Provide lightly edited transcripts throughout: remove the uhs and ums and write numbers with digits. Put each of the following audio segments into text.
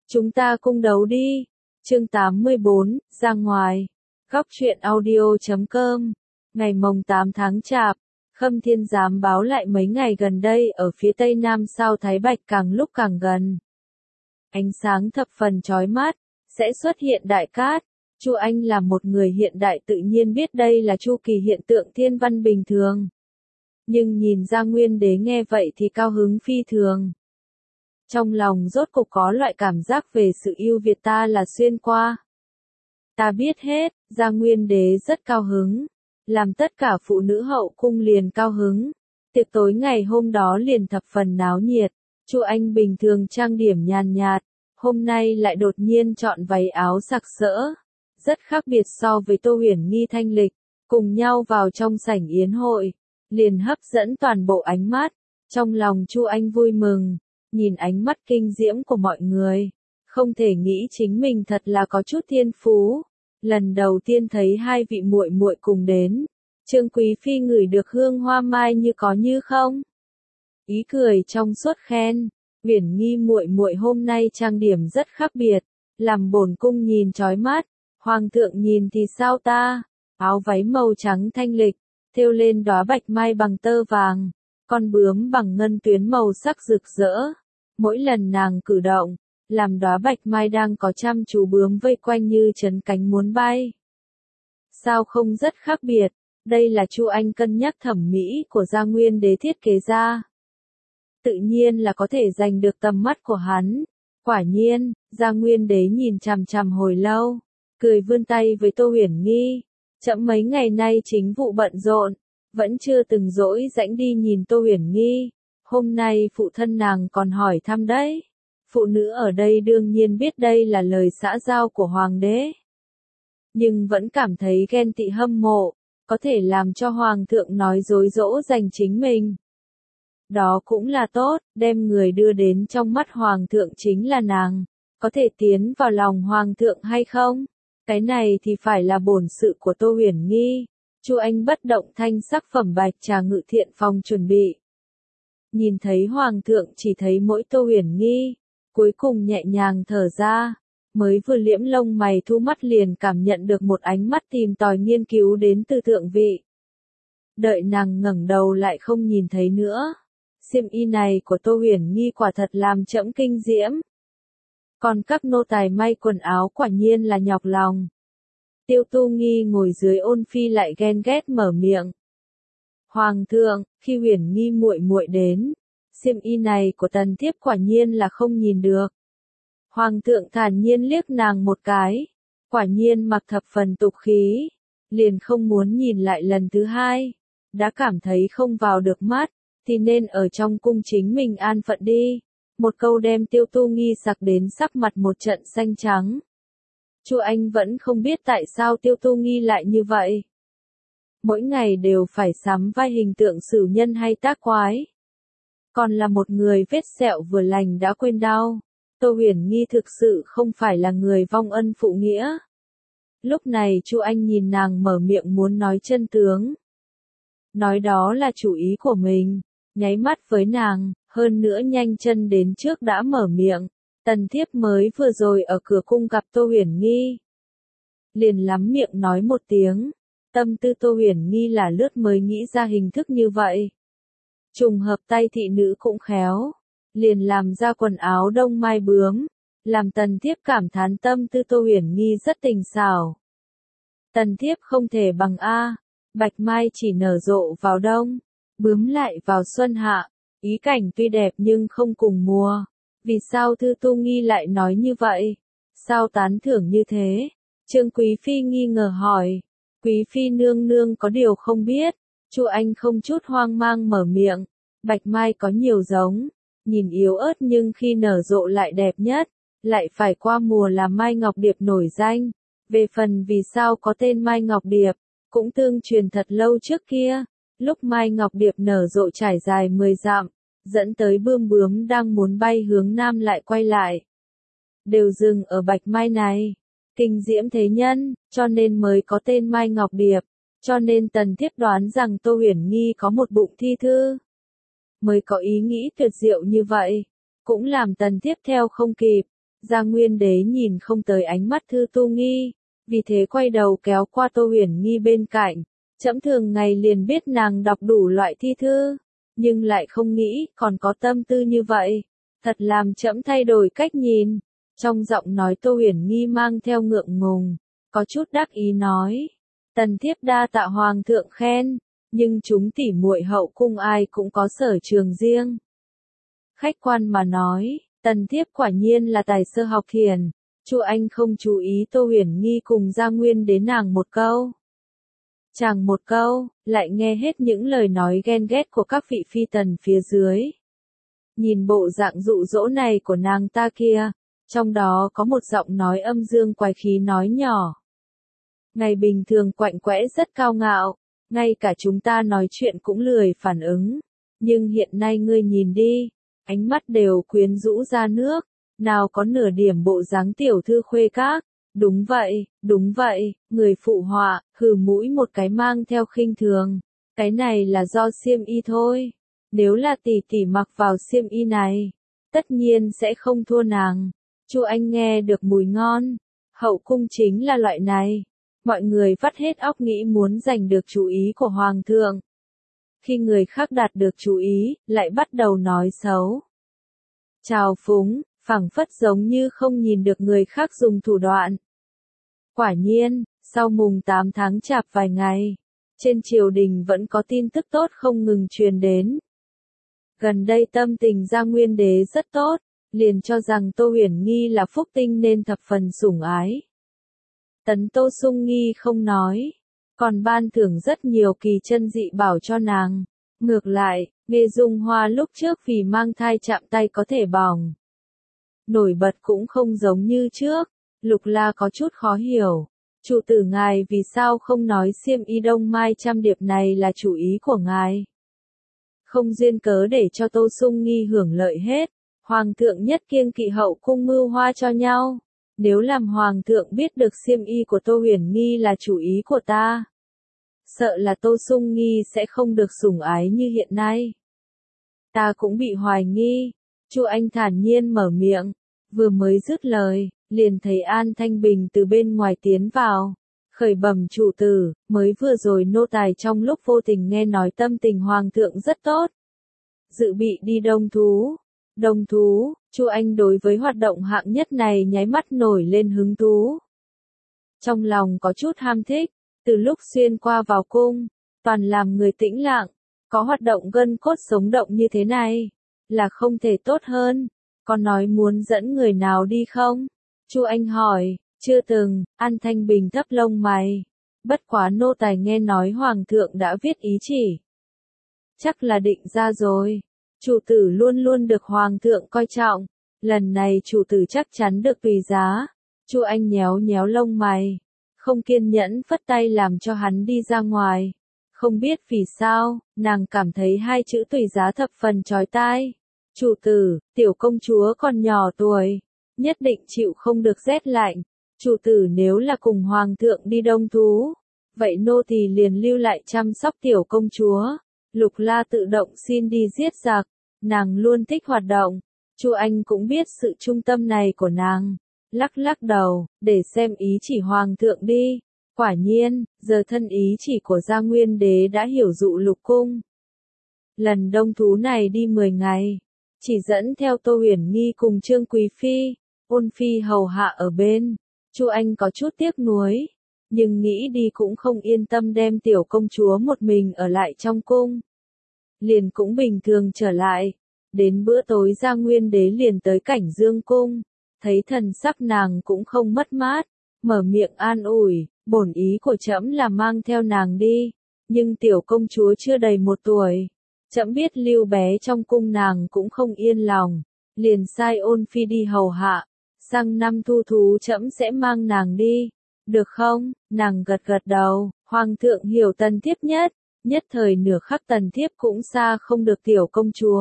Chúng ta cung đấu đi. Chương 84, ra ngoài. Góc truyện audio.com. Ngày mồng 8 tháng Chạp, Khâm Thiên Giám báo lại mấy ngày gần đây ở phía tây nam sao Thái Bạch càng lúc càng gần. Ánh sáng thập phần chói mắt, sẽ xuất hiện đại cát. Chu Anh là một người hiện đại tự nhiên biết đây là chu kỳ hiện tượng thiên văn bình thường. Nhưng nhìn ra Nguyên Đế nghe vậy thì cao hứng phi thường. Trong lòng rốt cục có loại cảm giác về sự ưu việt ta là xuyên qua. Ta biết hết, Gia Nguyên Đế rất cao hứng, làm tất cả phụ nữ hậu cung liền cao hứng. Tiệc tối ngày hôm đó liền thập phần náo nhiệt, Chu Anh bình thường trang điểm nhàn nhạt, hôm nay lại đột nhiên chọn váy áo sặc sỡ, rất khác biệt so với Tô Huyền Nghi thanh lịch, cùng nhau vào trong sảnh yến hội, liền hấp dẫn toàn bộ ánh mắt. Trong lòng Chu Anh vui mừng, nhìn ánh mắt kinh diễm của mọi người, không thể nghĩ chính mình thật là có chút thiên phú. Lần đầu tiên thấy hai vị muội muội cùng đến, Trương Quý phi ngửi được hương hoa mai như có như không. Ý cười trong suốt khen, Huyền Nghi muội muội hôm nay trang điểm rất khác biệt, làm bổn cung nhìn chói mắt, hoàng thượng nhìn thì sao ta? Áo váy màu trắng thanh lịch, thêu lên đóa bạch mai bằng tơ vàng, con bướm bằng ngân tuyến màu sắc rực rỡ. Mỗi lần nàng cử động, làm đóa bạch mai đang có chăm chú bướm vây quanh như chấn cánh muốn bay. Sao không rất khác biệt, đây là Chu Anh cân nhắc thẩm mỹ của Gia Nguyên Đế thiết kế ra. Tự nhiên là có thể giành được tầm mắt của hắn. Quả nhiên, Gia Nguyên Đế nhìn chằm chằm hồi lâu, cười vươn tay với Tô Huyền Nghi. Chậm mấy ngày nay chính vụ bận rộn, vẫn chưa từng rỗi rãnh đi nhìn Tô Huyền Nghi. Hôm nay phụ thân nàng còn hỏi thăm đấy. Phụ nữ ở đây đương nhiên biết đây là lời xã giao của hoàng đế. Nhưng vẫn cảm thấy ghen tị hâm mộ, có thể làm cho hoàng thượng nói dối dỗ dành chính mình. Đó cũng là tốt, đem người đưa đến trong mắt hoàng thượng chính là nàng. Có thể tiến vào lòng hoàng thượng hay không? Cái này thì phải là bổn sự của Tô Huyền Nghi. Chu Anh bất động thanh sắc phẩm bạch trà ngự thiện phòng chuẩn bị. Nhìn thấy hoàng thượng chỉ thấy mỗi Tô Huyền Nghi, cuối cùng nhẹ nhàng thở ra, mới vừa liễm lông mày thu mắt liền cảm nhận được một ánh mắt tìm tòi nghiên cứu đến từ thượng vị. Đợi nàng ngẩng đầu lại không nhìn thấy nữa. Xiêm y này của Tô Huyền Nghi quả thật làm trẫm kinh diễm. Còn các nô tài may quần áo quả nhiên là nhọc lòng. Tiêu Tu Nghi ngồi dưới ôn phi lại ghen ghét mở miệng. Hoàng thượng, khi Huyền Nghi muội muội đến, xiêm y này của tần thiếp quả nhiên là không nhìn được. Hoàng thượng thản nhiên liếc nàng một cái, quả nhiên mặc thập phần tục khí, liền không muốn nhìn lại lần thứ hai, đã cảm thấy không vào được mắt, thì nên ở trong cung chính mình an phận đi. Một câu đem Tiêu Tu Nghi sặc đến sắc mặt một trận xanh trắng. Chu Anh vẫn không biết tại sao Tiêu Tu Nghi lại như vậy. Mỗi ngày đều phải sắm vai hình tượng sử nhân hay tác quái. Còn là một người vết sẹo vừa lành đã quên đau. Tô Huyền Nghi thực sự không phải là người vong ân phụ nghĩa. Lúc này Chu Anh nhìn nàng mở miệng muốn nói chân tướng. Nói đó là chủ ý của mình, nháy mắt với nàng, hơn nữa nhanh chân đến trước đã mở miệng. Tần thiếp mới vừa rồi ở cửa cung gặp Tô Huyền Nghi. Liền lắm miệng nói một tiếng. Tâm tư Tô Huyền Nghi là lướt mới nghĩ ra hình thức như vậy. Trùng hợp tay thị nữ cũng khéo, liền làm ra quần áo đông mai bướm, làm tần thiếp cảm thán tâm tư Tô Huyền Nghi rất tình xảo. Tần thiếp không thể bằng A, bạch mai chỉ nở rộ vào đông, bướm lại vào xuân hạ, ý cảnh tuy đẹp nhưng không cùng mùa. Vì sao Thư Tu Nghi lại nói như vậy? Sao tán thưởng như thế? Trương Quý phi nghi ngờ hỏi. Quý phi nương nương có điều không biết. Chu Anh không chút hoang mang mở miệng. Bạch mai có nhiều giống, nhìn yếu ớt nhưng khi nở rộ lại đẹp nhất, lại phải qua mùa là Mai Ngọc Điệp nổi danh. Về phần vì sao có tên Mai Ngọc Điệp, cũng tương truyền thật lâu trước kia, lúc Mai Ngọc Điệp nở rộ trải dài 10 dặm, dẫn tới bướm đang muốn bay hướng nam lại quay lại. Đều dừng ở bạch mai này. Kinh diễm thế nhân, cho nên mới có tên Mai Ngọc Điệp. Cho nên tần thiếp đoán rằng Tô Huyền Nghi có một bụng thi thư. Mới có ý nghĩ tuyệt diệu như vậy. Cũng làm tần thiếp theo không kịp. Gia Nguyên Đế nhìn không tới ánh mắt Thư Tu Nghi, vì thế quay đầu kéo qua Tô Huyền Nghi bên cạnh. Trẫm thường ngày liền biết nàng đọc đủ loại thi thư, nhưng lại không nghĩ còn có tâm tư như vậy. Thật làm trẫm thay đổi cách nhìn. Trong giọng nói Tô Huyền Nghi mang theo ngượng ngùng, có chút đắc ý nói. Tần thiếp đa tạ hoàng thượng khen, nhưng chúng tỉ muội hậu cung ai cũng có sở trường riêng. Khách quan mà nói, tần thiếp quả nhiên là tài sơ học thiền. Chu Anh không chú ý Tô Huyền Nghi cùng Gia Nguyên đến nàng một câu. Chàng một câu, lại nghe hết những lời nói ghen ghét của các vị phi tần phía dưới. Nhìn bộ dạng dụ dỗ này của nàng ta kia, trong đó có một giọng nói âm dương quái khí nói nhỏ. Ngày bình thường quạnh quẽ rất cao ngạo, ngay cả chúng ta nói chuyện cũng lười phản ứng. Nhưng hiện nay ngươi nhìn đi, ánh mắt đều quyến rũ ra nước, nào có nửa điểm bộ dáng tiểu thư khuê các. Đúng vậy, người phụ họa, hừ mũi một cái mang theo khinh thường. Cái này là do xiêm y thôi. Nếu là tỷ tỷ mặc vào xiêm y này, tất nhiên sẽ không thua nàng. Chu Anh nghe được mùi ngon. Hậu cung chính là loại này. Mọi người vắt hết óc nghĩ muốn giành được chú ý của hoàng thượng. Khi người khác đạt được chú ý, lại bắt đầu nói xấu. Trào phúng, phảng phất giống như không nhìn được người khác dùng thủ đoạn. Quả nhiên, sau mùng 8 tháng Chạp vài ngày, trên triều đình vẫn có tin tức tốt không ngừng truyền đến. Gần đây tâm tình Gia Nguyên Đế rất tốt, liền cho rằng Tô Huyền Nghi là phúc tinh nên thập phần sủng ái. Tấn Tô Sung Nghi không nói, còn ban thưởng rất nhiều kỳ chân dị bảo cho nàng. Ngược lại, Nghê Dung Hoa lúc trước vì mang thai chạm tay có thể bỏng. Nổi bật cũng không giống như trước. Lục La có chút khó hiểu. Chủ tử ngài vì sao không nói xiêm y đông mai trăm điệp này là chủ ý của ngài? Không duyên cớ để cho Tô Sung Nghi hưởng lợi hết. Hoàng thượng nhất kiêng kỵ hậu cung mưu hoa cho nhau. Nếu làm hoàng thượng biết được xiêm y của Tô Huyền Nghi là chủ ý của ta, sợ là Tô Sung Nghi sẽ không được sủng ái như hiện nay. Ta cũng bị hoài nghi. Chu Anh thản nhiên mở miệng, vừa mới dứt lời, liền thấy An Thanh Bình từ bên ngoài tiến vào. Khởi bẩm chủ tử, mới vừa rồi nô tài trong lúc vô tình nghe nói tâm tình hoàng thượng rất tốt. Dự bị đi đông thú. Đông thú, Chu Anh đối với hoạt động hạng nhất này nháy mắt nổi lên hứng thú. Trong lòng có chút ham thích, từ lúc xuyên qua vào cung, toàn làm người tĩnh lặng, có hoạt động gân cốt sống động như thế này, là không thể tốt hơn. Còn nói muốn dẫn người nào đi không? Chu Anh hỏi, chưa từng. An Thanh Bình thấp lông mày. Bất quá nô tài nghe nói hoàng thượng đã viết ý chỉ. Chắc là định ra rồi. Chủ tử luôn luôn được hoàng thượng coi trọng. Lần này chủ tử chắc chắn được tùy giá. Chu Anh nhéo nhéo lông mày, không kiên nhẫn phất tay làm cho hắn đi ra ngoài. Không biết vì sao, nàng cảm thấy hai chữ tùy giá thập phần chói tai. Chủ tử, tiểu công chúa còn nhỏ tuổi, nhất định chịu không được rét lạnh. Chủ tử nếu là cùng hoàng thượng đi đông thú, vậy nô tỳ liền lưu lại chăm sóc tiểu công chúa. Lục La tự động xin đi giết giặc, nàng luôn thích hoạt động. Chu Anh cũng biết sự trung tâm này của nàng, lắc lắc đầu, để xem ý chỉ hoàng thượng đi. Quả nhiên, giờ thân ý chỉ của Gia Nguyên Đế đã hiểu dụ lục cung. Lần đông thú này đi 10 ngày, chỉ dẫn theo Tô Huyền Nghi cùng Trương Quý Phi, Ôn Phi hầu hạ ở bên. Chu Anh có chút tiếc nuối, nhưng nghĩ đi cũng không yên tâm đem tiểu công chúa một mình ở lại trong cung. Liền cũng bình thường trở lại. Đến bữa tối Gia Nguyên Đế liền tới Cảnh Dương cung, thấy thần sắc nàng cũng không mất mát, mở miệng an ủi, bổn ý của trẫm là mang theo nàng đi, nhưng tiểu công chúa chưa đầy 1 tuổi, trẫm biết lưu bé trong cung nàng cũng không yên lòng, liền sai Ôn Phi đi hầu hạ, sang năm thu thú trẫm sẽ mang nàng đi, được không? Nàng gật gật đầu, hoàng thượng hiểu tần thiếp nhất thời nửa khắc tần thiếp cũng xa không được tiểu công chúa.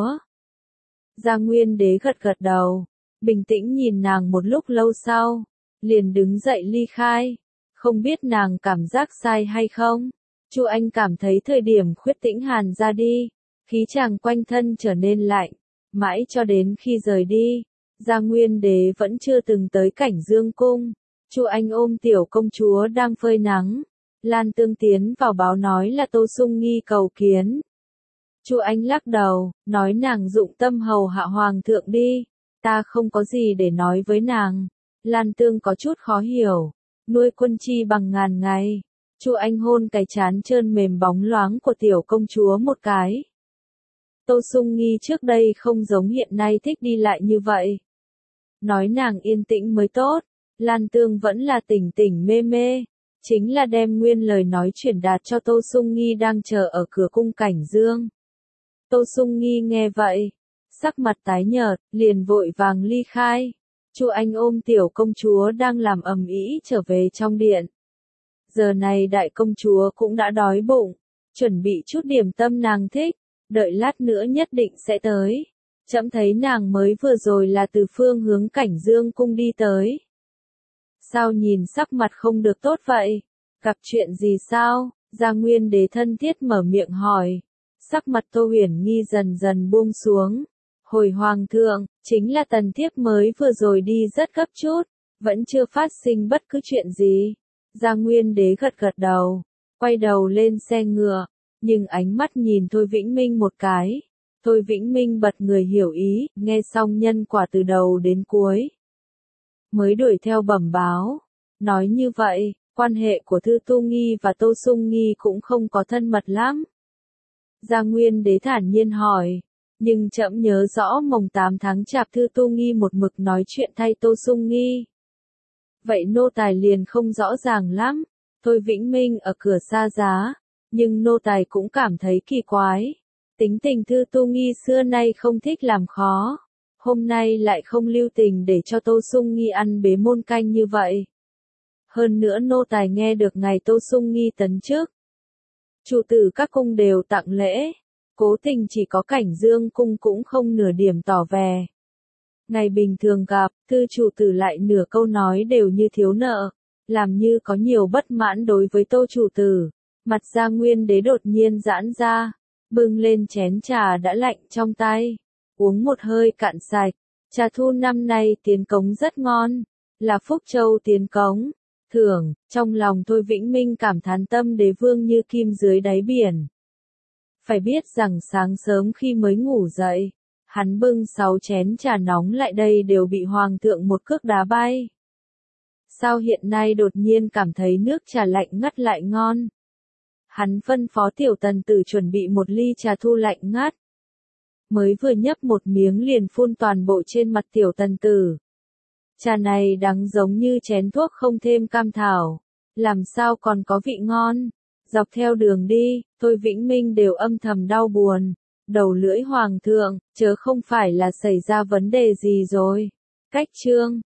Gia Nguyên Đế gật gật đầu, bình tĩnh nhìn nàng một lúc lâu sau, liền đứng dậy ly khai, không biết nàng cảm giác sai hay không. Chu Anh cảm thấy thời điểm Khuyết Tĩnh Hàn ra đi, khí chàng quanh thân trở nên lạnh, mãi cho đến khi rời đi, Gia Nguyên Đế vẫn chưa từng tới Cảnh Dương cung. Chu Anh ôm tiểu công chúa đang phơi nắng. Lan Tương tiến vào báo nói là Tô Sung Nghi cầu kiến. Chu Anh lắc đầu, nói nàng dụng tâm hầu hạ hoàng thượng đi, ta không có gì để nói với nàng. Lan Tương có chút khó hiểu, nuôi quân chi bằng ngàn ngày. Chu Anh hôn cái trán trơn mềm bóng loáng của tiểu công chúa một cái. Tô Sung Nghi trước đây không giống hiện nay thích đi lại như vậy. Nói nàng yên tĩnh mới tốt, Lan Tương vẫn là tỉnh tỉnh mê mê. Chính là đem nguyên lời nói truyền đạt cho Tô Sung Nghi đang chờ ở cửa cung Cảnh Dương. Tô Sung Nghi nghe vậy, sắc mặt tái nhợt, liền vội vàng ly khai. Chu Anh ôm tiểu công chúa đang làm ầm ĩ trở về trong điện. Giờ này đại công chúa cũng đã đói bụng, chuẩn bị chút điểm tâm nàng thích, đợi lát nữa nhất định sẽ tới. Trẫm thấy nàng mới vừa rồi là từ phương hướng Cảnh Dương cung đi tới. Sao nhìn sắc mặt không được tốt vậy? Gặp chuyện gì sao? Gia Nguyên Đế thân thiết mở miệng hỏi. Sắc mặt Tô Huyền Nghi dần dần buông xuống. Hồi hoàng thượng, chính là tần thiếp mới vừa rồi đi rất gấp chút, vẫn chưa phát sinh bất cứ chuyện gì. Gia Nguyên Đế gật gật đầu, quay đầu lên xe ngựa, nhưng ánh mắt nhìn Thôi Vĩnh Minh một cái. Thôi Vĩnh Minh bật người hiểu ý, nghe xong nhân quả từ đầu đến cuối. Mới đuổi theo bẩm báo. Nói như vậy, quan hệ của Thư Tu Nghi và Tô Sung Nghi cũng không có thân mật lắm. Gia Nguyên Đế thản nhiên hỏi, nhưng trẫm nhớ rõ mồng 8 tháng Chạp Thư Tu Nghi một mực nói chuyện thay Tô Sung Nghi. Vậy nô tài liền không rõ ràng lắm. Thôi Vĩnh Minh ở cửa xa giá, nhưng nô tài cũng cảm thấy kỳ quái. Tính tình Thư Tu Nghi xưa nay không thích làm khó. Hôm nay lại không lưu tình để cho Tô Sung Nghi ăn bế môn canh như vậy. Hơn nữa nô tài nghe được ngày Tô Sung Nghi tấn chức. Chủ tử các cung đều tặng lễ. Cố tình chỉ có Cảnh Dương cung cũng không nửa điểm tỏ vẻ. Ngày bình thường gặp, thư chủ tử lại nửa câu nói đều như thiếu nợ. Làm như có nhiều bất mãn đối với Tô chủ tử. Mặt Gia Nguyên Đế đột nhiên giãn ra. Bưng lên chén trà đã lạnh trong tay. Uống một hơi cạn sạch. Trà thu năm nay tiến cống rất ngon. Là Phúc Châu tiến cống. Thưởng, trong lòng Thôi Vĩnh Minh cảm thán tâm đế vương như kim dưới đáy biển. Phải biết rằng sáng sớm khi mới ngủ dậy, hắn bưng 6 chén trà nóng lại đây đều bị hoàng thượng một cước đá bay. Sao hiện nay đột nhiên cảm thấy nước trà lạnh ngắt lại ngon? Hắn phân phó tiểu tần tử chuẩn bị một ly trà thu lạnh ngắt. Mới vừa nhấp một miếng liền phun toàn bộ trên mặt tiểu tần tử. Trà này đắng giống như chén thuốc không thêm cam thảo. Làm sao còn có vị ngon? Dọc theo đường đi, Thôi Vĩnh Minh đều âm thầm đau buồn. Đầu lưỡi hoàng thượng, chớ không phải là xảy ra vấn đề gì rồi. Cách chương